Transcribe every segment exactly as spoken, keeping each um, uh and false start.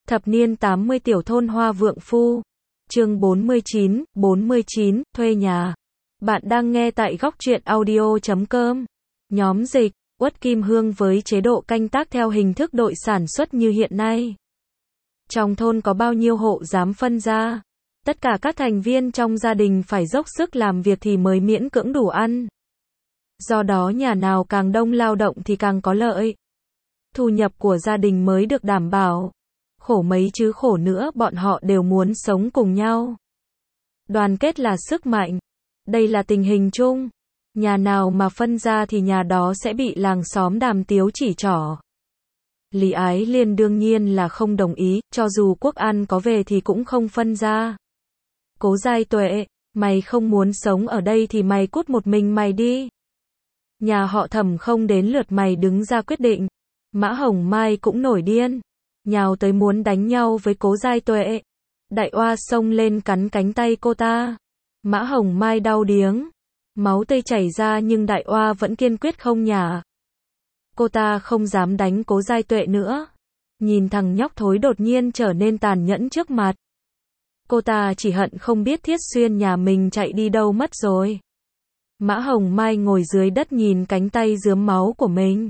Thập niên tám mươi tiểu thôn Hoa Vượng Phu. Chương bốn mươi chín, bốn mươi chín, thuê nhà. Bạn đang nghe tại góc truyện audio chấm com. Nhóm dịch, Uất Kim Hương với chế độ canh tác theo hình thức đội sản xuất như hiện nay. Trong thôn có bao nhiêu hộ dám phân ra? Tất cả các thành viên trong gia đình phải dốc sức làm việc thì mới miễn cưỡng đủ ăn. Do đó nhà nào càng đông lao động thì càng có lợi. Thu nhập của gia đình mới được đảm bảo. Khổ mấy chứ khổ nữa bọn họ đều muốn sống cùng nhau. Đoàn kết là sức mạnh. Đây là tình hình chung. Nhà nào mà phân ra thì nhà đó sẽ bị làng xóm đàm tiếu chỉ trỏ. Lý Ái Liên đương nhiên là không đồng ý, cho dù Quốc An có về thì cũng không phân ra. Cố Giai Tuệ, mày không muốn sống ở đây thì mày cút một mình mày đi. Nhà họ Thẩm không đến lượt mày đứng ra quyết định. Mã Hồng Mai cũng nổi điên, nhào tới muốn đánh nhau với Cố Giai Tuệ. Đại Oa xông lên cắn cánh tay cô ta. Mã Hồng Mai đau điếng, máu tươi chảy ra nhưng Đại Oa vẫn kiên quyết không nhả. Cô ta không dám đánh Cố Giai Tuệ nữa. Nhìn thằng nhóc thối đột nhiên trở nên tàn nhẫn trước mặt. Cô ta chỉ hận không biết Thiết Xuyên nhà mình chạy đi đâu mất rồi. Mã Hồng Mai ngồi dưới đất nhìn cánh tay rướm máu của mình.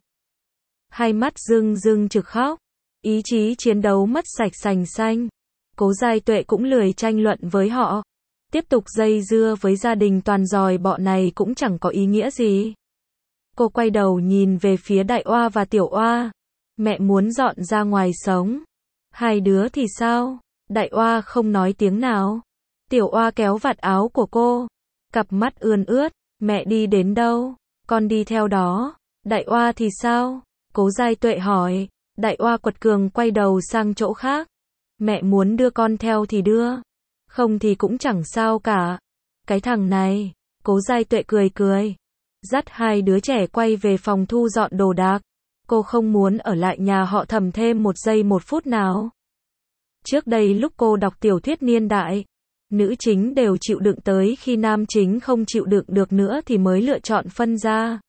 Hai mắt rưng rưng trực khóc. Ý chí chiến đấu mất sạch sành xanh. Cố Giai Tuệ cũng lười tranh luận với họ. Tiếp tục dây dưa với gia đình toàn dòi bọ này cũng chẳng có ý nghĩa gì. Cô quay đầu nhìn về phía Đại Oa và Tiểu Oa. Mẹ muốn dọn ra ngoài sống. Hai đứa thì sao? Đại Oa không nói tiếng nào. Tiểu Oa kéo vạt áo của cô. Cặp mắt ươn ướt. Mẹ đi đến đâu? Con đi theo đó. Đại Oa thì sao? Cố Giai Tuệ hỏi. Đại Oa quật cường quay đầu sang chỗ khác. Mẹ muốn đưa con theo thì đưa. Không thì cũng chẳng sao cả. Cái thằng này. Cố Giai Tuệ cười cười. Dắt hai đứa trẻ quay về phòng thu dọn đồ đạc. Cô không muốn ở lại nhà họ Thẩm thêm một giây một phút nào. Trước đây lúc cô đọc tiểu thuyết niên đại, nữ chính đều chịu đựng tới khi nam chính không chịu đựng được nữa thì mới lựa chọn phân ra.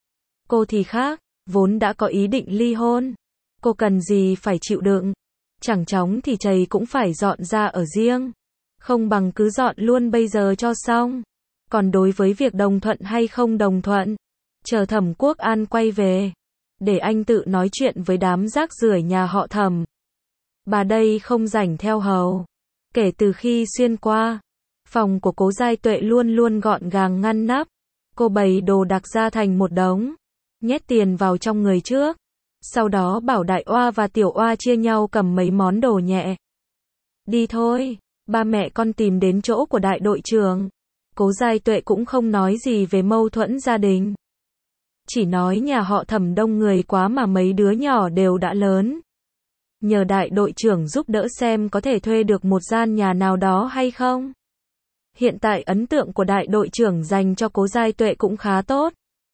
Cô thì khác, vốn đã có ý định ly hôn. Cô cần gì phải chịu đựng. Chẳng chóng thì chầy cũng phải dọn ra ở riêng. Không bằng cứ dọn luôn bây giờ cho xong. Còn đối với việc đồng thuận hay không đồng thuận, chờ Thẩm Quốc An quay về, để anh tự nói chuyện với đám rác rưởi nhà họ Thẩm. Bà đây không rảnh theo hầu. Kể từ khi xuyên qua, phòng của Cố Giai Tuệ luôn luôn gọn gàng ngăn nắp. Cô bày đồ đạc ra thành một đống, nhét tiền vào trong người trước. Sau đó bảo Đại Oa và Tiểu Oa chia nhau cầm mấy món đồ nhẹ. Đi thôi, ba mẹ con tìm đến chỗ của đại đội trưởng. Cố Giai Tuệ cũng không nói gì về mâu thuẫn gia đình. Chỉ nói nhà họ Thẩm đông người quá mà mấy đứa nhỏ đều đã lớn. Nhờ đại đội trưởng giúp đỡ xem có thể thuê được một gian nhà nào đó hay không. Hiện tại ấn tượng của đại đội trưởng dành cho Cố Giai Tuệ cũng khá tốt.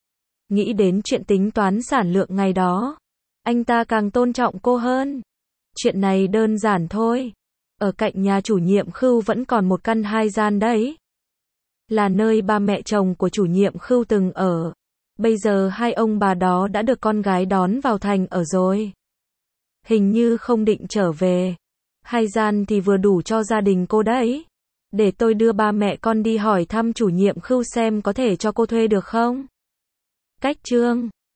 Nghĩ đến chuyện tính toán sản lượng ngày đó, anh ta càng tôn trọng cô hơn. Chuyện này đơn giản thôi. Ở cạnh nhà chủ nhiệm Khưu vẫn còn một căn hai gian đấy. Là nơi ba mẹ chồng của chủ nhiệm Khưu từng ở. Bây giờ hai ông bà đó đã được con gái đón vào thành ở rồi. Hình như không định trở về. Hai gian thì vừa đủ cho gia đình cô đấy. Để tôi đưa ba mẹ con đi hỏi thăm chủ nhiệm Khưu xem có thể cho cô thuê được không? Cách chương